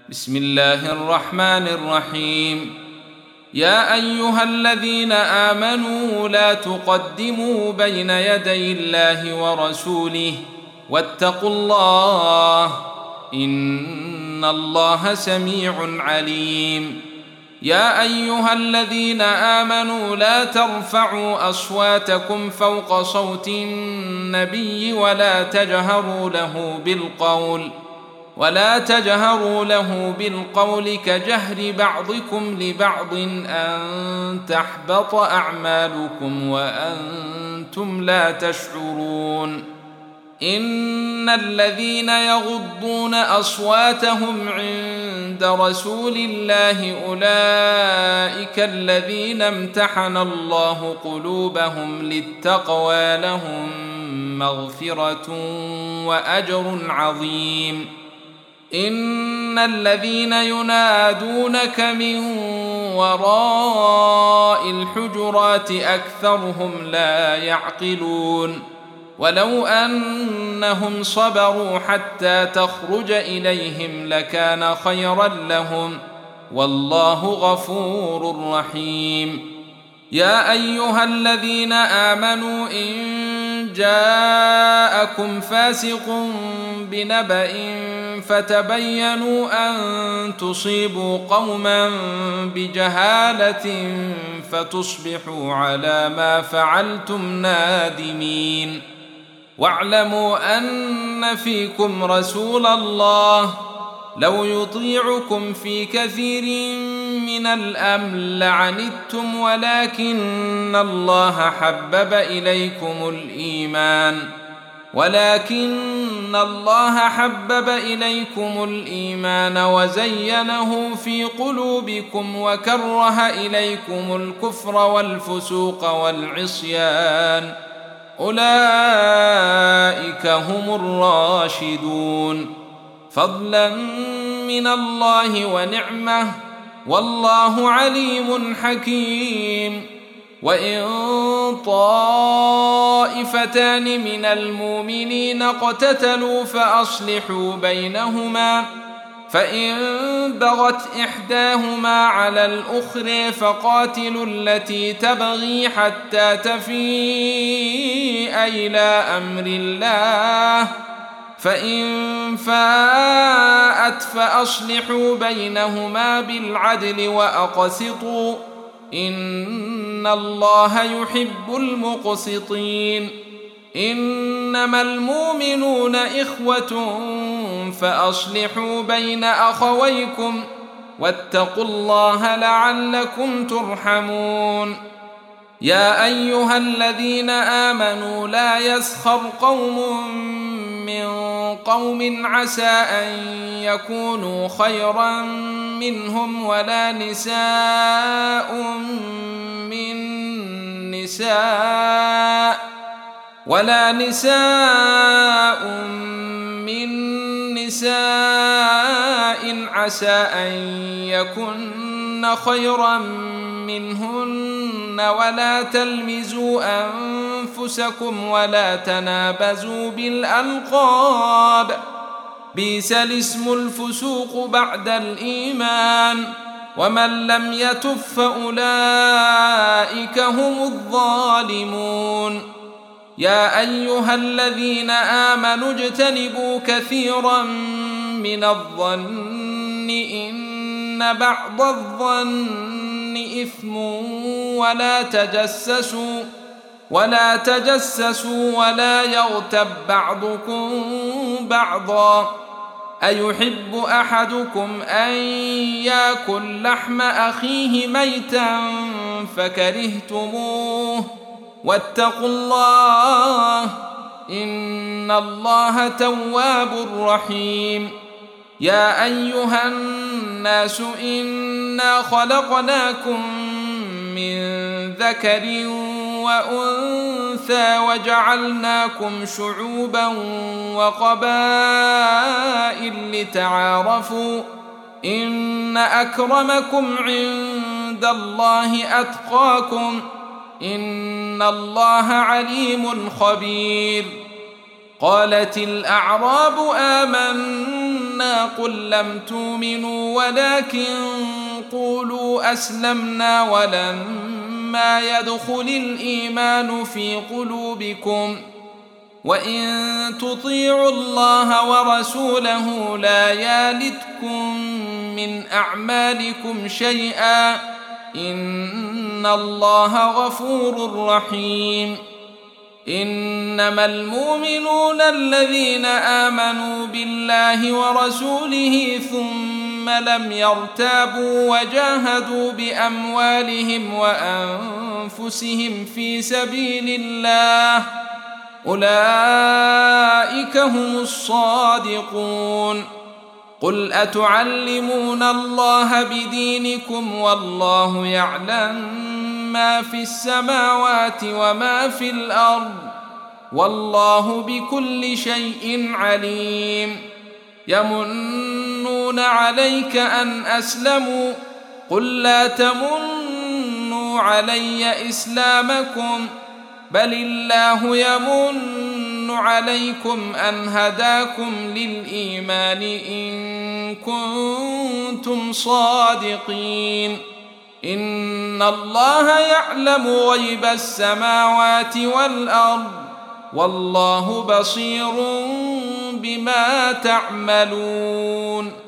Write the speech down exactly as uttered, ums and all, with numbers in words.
بسم الله الرحمن الرحيم. يا أيها الذين آمنوا لا تقدموا بين يدي الله ورسوله واتقوا الله إن الله سميع عليم. يا أيها الذين آمنوا لا ترفعوا أصواتكم فوق صوت النبي ولا تجهروا له بالقول ولا تجهروا له بالقول كجهر بعضكم لبعض أن تحبط أعمالكم وأنتم لا تشعرون. إن الذين يغضون أصواتهم عند رسول الله أولئك الذين امتحن الله قلوبهم للتقوى لهم مغفرة وأجر عظيم. إن الذين ينادونك من وراء الحجرات أكثرهم لا يعقلون. ولو أنهم صبروا حتى تخرج إليهم لكان خيرا لهم والله غفور رحيم. يا أيها الذين آمنوا إن جاءكم فاسق بنبأ فتبينوا أن تصيبوا قوما بجهالة فتصبحوا على ما فعلتم نادمين. واعلموا أن فيكم رسول الله لو يطيعكم في كثير من الأمر لعنتم ولكن الله حبب إليكم الإيمان ولكن الله حبب إليكم الإيمان وزينه في قلوبكم وكره إليكم الكفر والفسوق والعصيان أولئك هم الراشدون فضلا من الله ونعمه والله عليم حكيم. وإن طائفتان من المؤمنين اقتتلوا فأصلحوا بينهما فإن بغت إحداهما على الأخرى فقاتلوا التي تبغي حتى تفيء إلى أمر الله فإن فاءت فأصلحوا بينهما بالعدل وأقسطوا إن الله يحب المقسطين. إنما المؤمنون إخوة فأصلحوا بين أخويكم واتقوا الله لعلكم ترحمون. يا أيها الذين آمنوا لا يسخر قوم من قوم عسى أن يكونوا خيرا منهم ولا نساء من نساء ولا نساء من نساء عسى أن يكن خيرا منهن ولا تلمزوا أنفسكم ولا تنابزوا بالألقاب بئس الاسم الفسوق بعد الإيمان ومن لم يتب فأولئك هم الظالمون. يا أيها الذين آمنوا اجتنبوا كثيرا من الظن إن بعض الظن إثم ولا تجسسوا ولا تجسسوا ولا يغتب بعضكم بعضا أيحب أحدكم أن يأكل لحم أخيه ميتا فكرهتموه واتقوا الله إن الله تواب رحيم. يا أيها الناس إنا خلقناكم من ذكر وأنثى وجعلناكم شعوبا وقبائل لتعارفوا إن أكرمكم عند الله أتقاكم إن الله عليم خبير. قالت الأعراب آمنا قل لم تؤمنوا ولكن قولوا أسلمنا ولما يدخل الإيمان في قلوبكم وإن تطيعوا الله ورسوله لا يالتكم من أعمالكم شيئا إن الله غفور رحيم. إنما المؤمنون الذين آمنوا بالله ورسوله ثم لم يرتابوا وجاهدوا بأموالهم وأنفسهم في سبيل الله أولئك هم الصادقون. قل أتعلمون الله بدينكم والله يعلم ما في السماوات وما في الأرض والله بكل شيء عليم. يمنون عليك أن أسلموا قل لا تمنوا علي إسلامكم بل الله يمن عليكم أن هداكم للإيمان إن كنتم صادقين. إن الله يعلم غيب السماوات والأرض والله بصير بما تعملون.